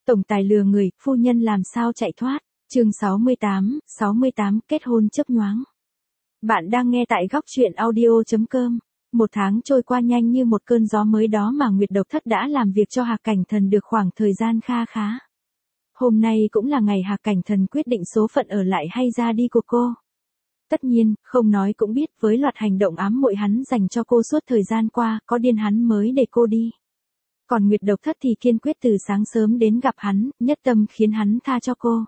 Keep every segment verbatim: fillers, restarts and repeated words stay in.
Tổng tài lừa người, phu nhân làm sao chạy thoát. Chương sáu mươi tám, sáu mươi tám kết hôn chớp nhoáng. Bạn đang nghe tại góc truyện audio chấm com. Một tháng trôi qua nhanh như một cơn gió mới đó mà Nguyệt Độc Thất đã làm việc cho Hạc Cảnh Thần được khoảng thời gian kha khá. Hôm nay cũng là ngày Hạc Cảnh Thần quyết định số phận ở lại hay ra đi của cô. Tất nhiên, không nói cũng biết với loạt hành động ám muội hắn dành cho cô suốt thời gian qua, có điên hắn mới để cô đi. Còn Nguyệt Độc Thất thì kiên quyết từ sáng sớm đến gặp hắn, nhất tâm khiến hắn tha cho cô.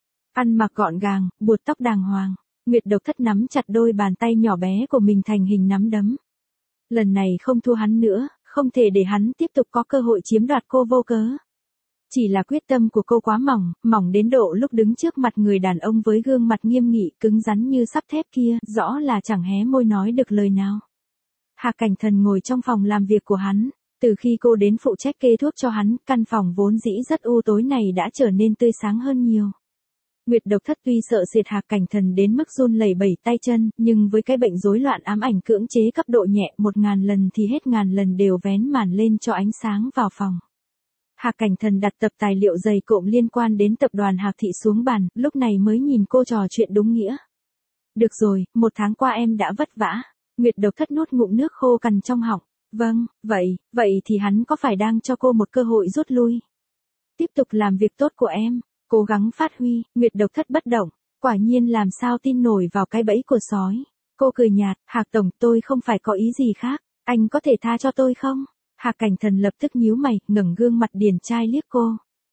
Ăn mặc gọn gàng, buộc tóc đàng hoàng, Nguyệt Độc Thất nắm chặt đôi bàn tay nhỏ bé của mình thành hình nắm đấm. Lần này không thua hắn nữa, không thể để hắn tiếp tục có cơ hội chiếm đoạt cô vô cớ. Chỉ là quyết tâm của cô quá mỏng, mỏng đến độ lúc đứng trước mặt người đàn ông với gương mặt nghiêm nghị cứng rắn như sắt thép kia, rõ là chẳng hé môi nói được lời nào. Hạc Cảnh Thần ngồi trong phòng làm việc của hắn. Từ khi cô đến phụ trách kê thuốc cho hắn, căn phòng vốn dĩ rất u tối này đã trở nên tươi sáng hơn nhiều. Nguyệt Độc Thất tuy sợ sệt Hạc Cảnh Thần đến mức run lẩy bẩy tay chân, nhưng với cái bệnh rối loạn ám ảnh cưỡng chế cấp độ nhẹ một ngàn lần thì hết ngàn lần đều vén màn lên cho ánh sáng vào phòng. Hạc Cảnh Thần đặt tập tài liệu dày cộm liên quan đến tập đoàn Hạc Thị xuống bàn, lúc này mới nhìn cô trò chuyện đúng nghĩa. Được rồi, một tháng qua em đã vất vả. Nguyệt Độc Thất nuốt ngụm nước khô cằn trong họng. Vâng, vậy, vậy thì hắn có phải đang cho cô một cơ hội rút lui? Tiếp tục làm việc tốt của em, cố gắng phát huy. Nguyệt Độc Thất bất động, quả nhiên làm sao tin nổi vào cái bẫy của sói. Cô cười nhạt, Hạc Tổng, tôi không phải có ý gì khác, anh có thể tha cho tôi không? Hạc Cảnh Thần lập tức nhíu mày, ngẩng gương mặt điển trai liếc cô.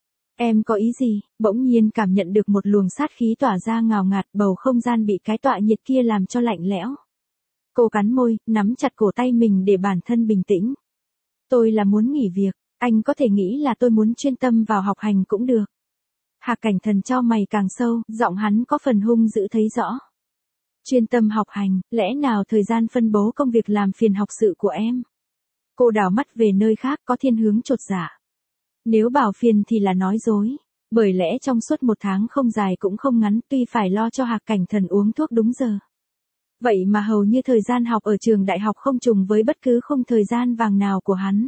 Em có ý gì? Bỗng nhiên cảm nhận được một luồng sát khí tỏa ra ngào ngạt, bầu không gian bị cái tọa nhiệt kia làm cho lạnh lẽo. Cô cắn môi, nắm chặt cổ tay mình để bản thân bình tĩnh. Tôi là muốn nghỉ việc, anh có thể nghĩ là tôi muốn chuyên tâm vào học hành cũng được. Hạc Cảnh Thần chau mày càng sâu, giọng hắn có phần hung dữ thấy rõ. Chuyên tâm học hành, lẽ nào thời gian phân bố công việc làm phiền học sự của em? Cô đảo mắt về nơi khác có thiên hướng chột dạ. Nếu bảo phiền thì là nói dối, bởi lẽ trong suốt một tháng không dài cũng không ngắn tuy phải lo cho Hạc Cảnh Thần uống thuốc đúng giờ. Vậy mà hầu như thời gian học ở trường đại học không trùng với bất cứ khung thời gian vàng nào của hắn.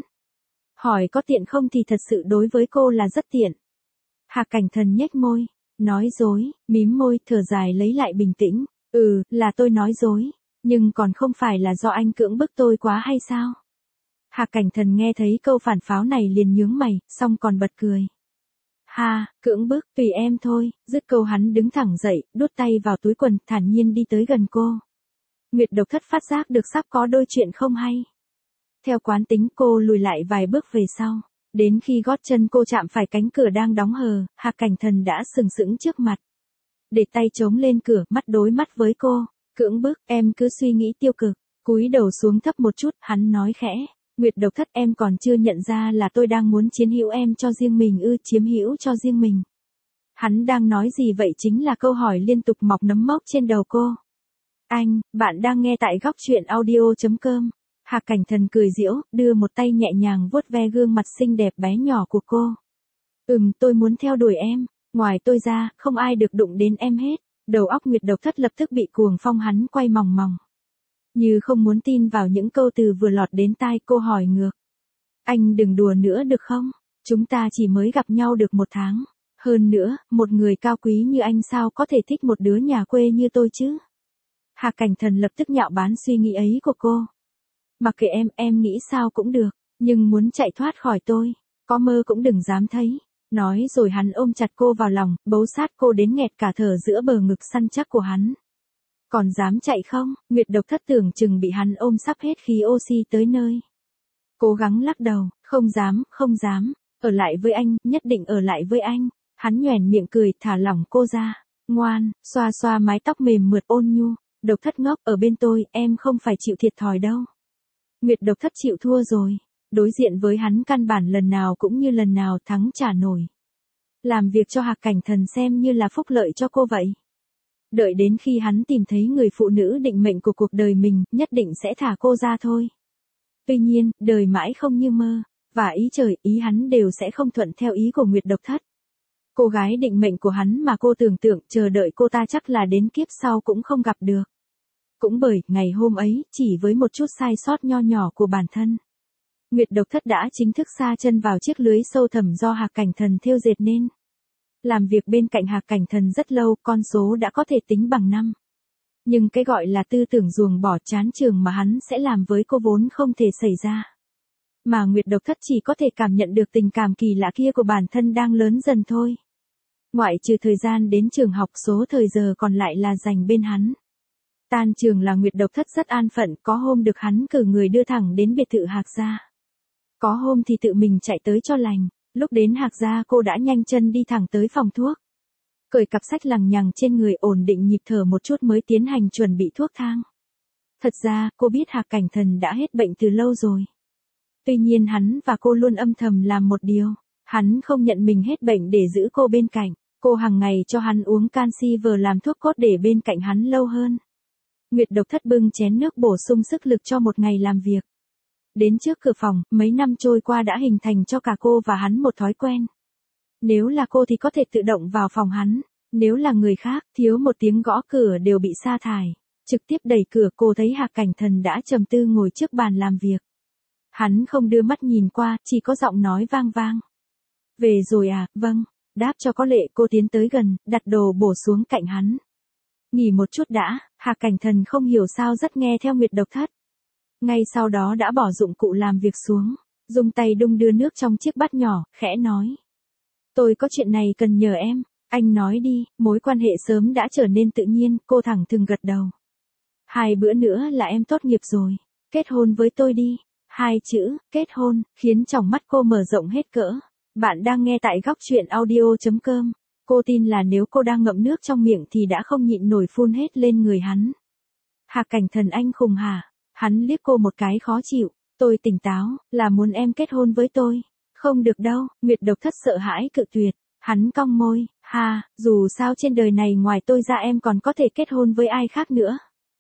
Hỏi có tiện không thì thật sự đối với cô là rất tiện. Hạc Cảnh Thần nhếch môi, nói dối, mím môi, thở dài lấy lại bình tĩnh. Ừ, là tôi nói dối, nhưng còn không phải là do anh cưỡng bức tôi quá hay sao? Hạc Cảnh Thần nghe thấy câu phản pháo này liền nhướng mày, xong còn bật cười. Ha, cưỡng bức, tùy em thôi, dứt câu hắn đứng thẳng dậy, đút tay vào túi quần, thản nhiên đi tới gần cô. Nguyệt Độc Thất phát giác được sắp có đôi chuyện không hay. Theo quán tính cô lùi lại vài bước về sau. Đến khi gót chân cô chạm phải cánh cửa đang đóng hờ, Hạc Cảnh Thần đã sừng sững trước mặt. Để tay chống lên cửa, mắt đối mắt với cô. Cưỡng bức, em cứ suy nghĩ tiêu cực. Cúi đầu xuống thấp một chút, hắn nói khẽ. Nguyệt Độc Thất, em còn chưa nhận ra là tôi đang muốn chiếm hữu em cho riêng mình ư, chiếm hữu cho riêng mình. Hắn đang nói gì vậy chính là câu hỏi liên tục mọc nấm mốc trên đầu cô. Anh, bạn đang nghe tại góc truyện audio chấm com. Hạc Cảnh Thần cười giễu, đưa một tay nhẹ nhàng vuốt ve gương mặt xinh đẹp bé nhỏ của cô. Ừm, tôi muốn theo đuổi em, ngoài tôi ra, không ai được đụng đến em hết. Đầu óc Nguyệt Độc Thất lập tức bị cuồng phong hắn quay mòng mòng. Như không muốn tin vào những câu từ vừa lọt đến tai cô hỏi ngược. Anh đừng đùa nữa được không? Chúng ta chỉ mới gặp nhau được một tháng. Hơn nữa, một người cao quý như anh sao có thể thích một đứa nhà quê như tôi chứ? Hạc Cảnh Thần lập tức nhạo báng suy nghĩ ấy của cô. Mặc kệ em, em nghĩ sao cũng được, nhưng muốn chạy thoát khỏi tôi, có mơ cũng đừng dám thấy. Nói rồi hắn ôm chặt cô vào lòng, bấu sát cô đến nghẹt cả thở giữa bờ ngực săn chắc của hắn. Còn dám chạy không? Nguyệt Độc Thất tưởng chừng bị hắn ôm sắp hết khí oxy tới nơi. Cố gắng lắc đầu, không dám, không dám, ở lại với anh, nhất định ở lại với anh. Hắn nhoẻn miệng cười, thả lỏng cô ra. Ngoan, xoa xoa mái tóc mềm mượt ôn nhu. Độc Thất ngốc, ở bên tôi, em không phải chịu thiệt thòi đâu. Nguyệt Độc Thất chịu thua rồi. Đối diện với hắn căn bản lần nào cũng như lần nào thắng trả nổi. Làm việc cho Hạc Cảnh Thần xem như là phúc lợi cho cô vậy. Đợi đến khi hắn tìm thấy người phụ nữ định mệnh của cuộc đời mình, nhất định sẽ thả cô ra thôi. Tuy nhiên, đời mãi không như mơ, và ý trời, ý hắn đều sẽ không thuận theo ý của Nguyệt Độc Thất. Cô gái định mệnh của hắn mà cô tưởng tượng chờ đợi cô ta chắc là đến kiếp sau cũng không gặp được. Cũng bởi, ngày hôm ấy, chỉ với một chút sai sót nho nhỏ của bản thân. Nguyệt Độc Thất đã chính thức sa chân vào chiếc lưới sâu thẳm do Hạc Cảnh Thần thêu dệt nên. Làm việc bên cạnh Hạc Cảnh Thần rất lâu, con số đã có thể tính bằng năm. Nhưng cái gọi là tư tưởng ruồng bỏ chán chường mà hắn sẽ làm với cô vốn không thể xảy ra. Mà Nguyệt Độc Thất chỉ có thể cảm nhận được tình cảm kỳ lạ kia của bản thân đang lớn dần thôi. Ngoại trừ thời gian đến trường học, số thời giờ còn lại là dành bên hắn. Tan trường là Nguyệt Độc Thất rất an phận, có hôm được hắn cử người đưa thẳng đến biệt thự Hạc gia. Có hôm thì tự mình chạy tới cho lành, lúc đến Hạc gia cô đã nhanh chân đi thẳng tới phòng thuốc. Cởi cặp sách lằng nhằng trên người, ổn định nhịp thở một chút mới tiến hành chuẩn bị thuốc thang. Thật ra, cô biết Hạc Cảnh Thần đã hết bệnh từ lâu rồi. Tuy nhiên hắn và cô luôn âm thầm làm một điều, hắn không nhận mình hết bệnh để giữ cô bên cạnh. Cô hàng ngày cho hắn uống canxi vừa làm thuốc cốt để bên cạnh hắn lâu hơn. Nguyệt Độc Thất bưng chén nước bổ sung sức lực cho một ngày làm việc. Đến trước cửa phòng, mấy năm trôi qua đã hình thành cho cả cô và hắn một thói quen. Nếu là cô thì có thể tự động vào phòng hắn, nếu là người khác, thiếu một tiếng gõ cửa đều bị sa thải. Trực tiếp đẩy cửa, cô thấy Hạc Cảnh Thần đã trầm tư ngồi trước bàn làm việc. Hắn không đưa mắt nhìn qua, chỉ có giọng nói vang vang. Về rồi à, vâng. Đáp cho có lệ, cô tiến tới gần, đặt đồ bổ xuống cạnh hắn. Nghỉ một chút đã. Hạc Cảnh Thần không hiểu sao rất nghe theo Nguyệt Độc Thất. Ngay sau đó đã bỏ dụng cụ làm việc xuống, dùng tay đung đưa nước trong chiếc bát nhỏ, khẽ nói. Tôi có chuyện này cần nhờ em. Anh nói đi. Mối quan hệ sớm đã trở nên tự nhiên, cô thẳng thừng gật đầu. Hai bữa nữa là em tốt nghiệp rồi. Kết hôn với tôi đi. Hai chữ, kết hôn, khiến tròng mắt cô mở rộng hết cỡ. Bạn đang nghe tại góc truyện audio chấm com. Cô tin là nếu cô đang ngậm nước trong miệng thì đã không nhịn nổi phun hết lên người hắn. Hạc Cảnh Thần, anh khùng hả? Hắn liếc cô một cái khó chịu. Tôi tỉnh táo, là muốn em kết hôn với tôi. Không được đâu. Nguyệt Độc Thất sợ hãi cự tuyệt. Hắn cong môi, ha, dù sao trên đời này ngoài tôi ra em còn có thể kết hôn với ai khác nữa.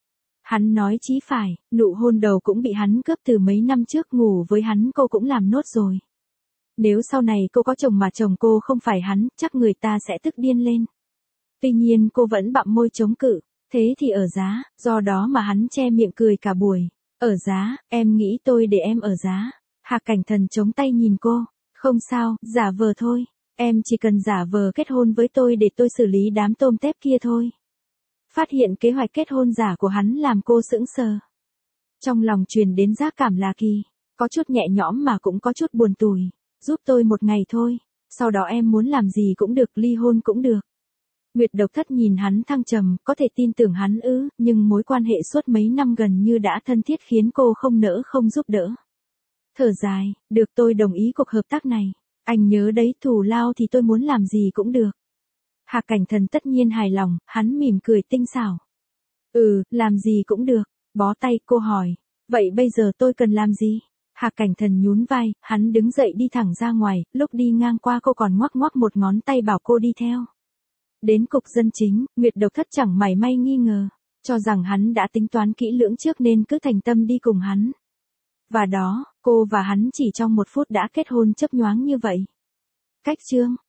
Hắn nói chí phải, nụ hôn đầu cũng bị hắn cướp từ mấy năm trước, ngủ với hắn cô cũng làm nốt rồi. Nếu sau này cô có chồng mà chồng cô không phải hắn, chắc người ta sẽ tức điên lên. Tuy nhiên cô vẫn bặm môi chống cự, thế thì ở giá, do đó mà hắn che miệng cười cả buổi. Ở giá, em nghĩ tôi để em ở giá. Hạc Cảnh Thần chống tay nhìn cô, không sao, giả vờ thôi. Em chỉ cần giả vờ kết hôn với tôi để tôi xử lý đám tôm tép kia thôi. Phát hiện kế hoạch kết hôn giả của hắn làm cô sững sờ. Trong lòng truyền đến giác cảm lạ kỳ, có chút nhẹ nhõm mà cũng có chút buồn tủi. Giúp tôi một ngày thôi, sau đó em muốn làm gì cũng được, ly hôn cũng được. Nguyệt Độc Thất nhìn hắn thăng trầm, có thể tin tưởng hắn ư, nhưng mối quan hệ suốt mấy năm gần như đã thân thiết khiến cô không nỡ không giúp đỡ. Thở dài, được, tôi đồng ý cuộc hợp tác này. Anh nhớ đấy, thù lao thì tôi muốn làm gì cũng được. Hạc Cảnh Thần tất nhiên hài lòng, hắn mỉm cười tinh xảo. Ừ, làm gì cũng được. Bó tay, cô hỏi. Vậy bây giờ tôi cần làm gì? Hạc Cảnh Thần nhún vai, hắn đứng dậy đi thẳng ra ngoài, lúc đi ngang qua cô còn ngoắc ngoắc một ngón tay bảo cô đi theo. Đến cục dân chính, Nguyệt Độc Thất chẳng mảy may nghi ngờ, cho rằng hắn đã tính toán kỹ lưỡng trước nên cứ thành tâm đi cùng hắn. Và đó, cô và hắn chỉ trong một phút đã kết hôn chớp nhoáng như vậy. Cách chương